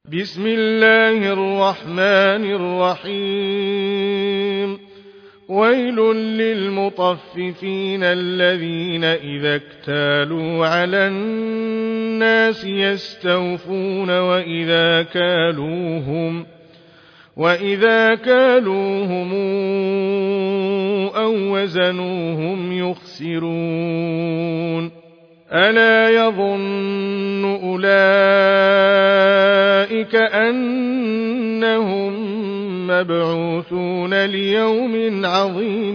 بسم الله الرحمن الرحيم. ويل للمطففين الذين إذا اكتالوا على الناس يستوفون وإذا كالوهم أو وزنوهم يخسرون. ألا يظن أولئك أنهم مبعوثون ليوم عظيم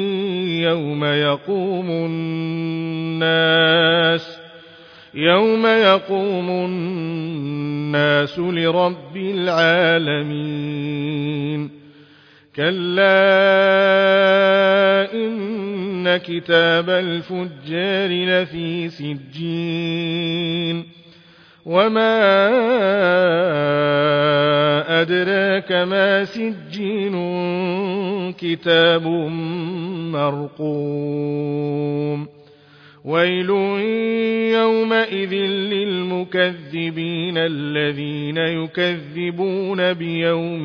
يوم يقوم الناس لرب العالمين. كلا إن كتاب الفجار لفي سجين. وما أدراك ما سجين كتاب مرقوم. ويل يومئذ للمكذبين الذين يكذبون بيوم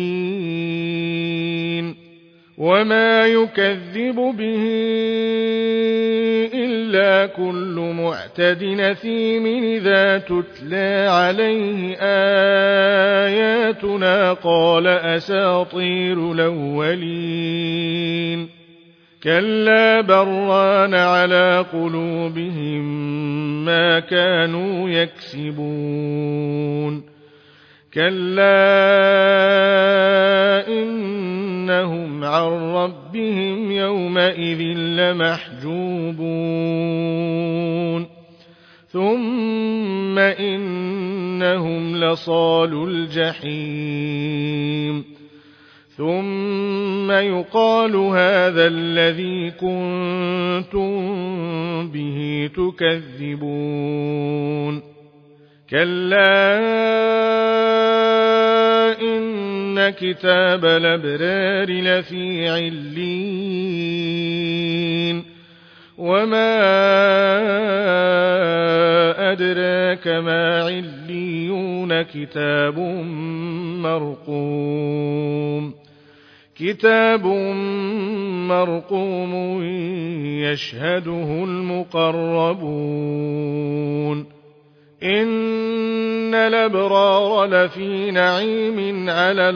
الدين. وما يكذب به إلا كل معتد أثيم إذا تتلى عليه آياتنا قال أساطير الأولين. كلا بران على قلوبهم ما كانوا يكسبون. كلا إنهم عن ربهم يومئذ لمحجوبون. ثم إنهم لصالو الجحيم. ثم يقال هذا الذي كنتم به تكذبون. كلا إن كتاب الأبرار لفي عليين. وما أدراك ما عليون. كتاب مرقوم يشهده المقربون. إن الأبرار لفي نعيم على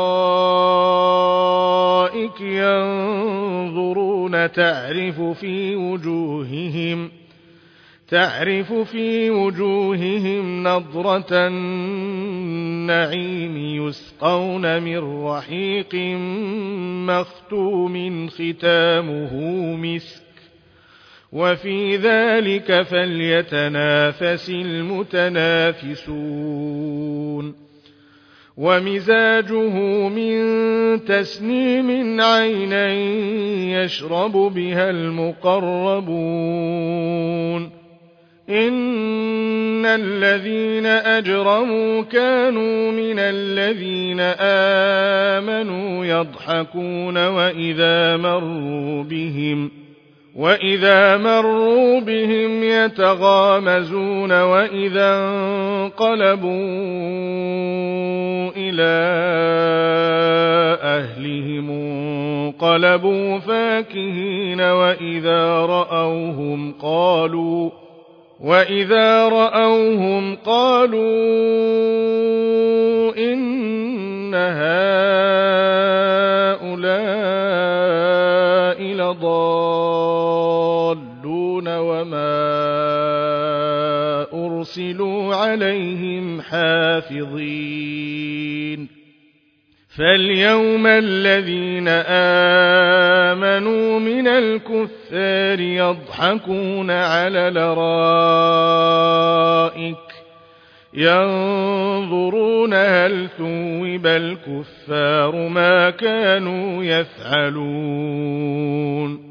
الأرائك ينظرون تعرف في وجوههم نضرة النعيم. يسقون من رحيق مختوم ختامه مسك. وفي ذلك فليتنافس المتنافسون. ومزاجه من تسنيم عينا يشرب بها المقربون. إن الذين أجرموا كانوا من الذين آمنوا يضحكون وإذا مروا بهم يتغامزون. وإذا انقلبوا إلى أهلهم انقلبوا فاكهين. وإذا رأوهم قالوا إن هؤلاء لضالون وما أرسلوا عليهم حافظين. فاليوم الذين آمنوا من الكفار يضحكون على الأرائك ينظرون هل ثوب الكفار ما كانوا يفعلون.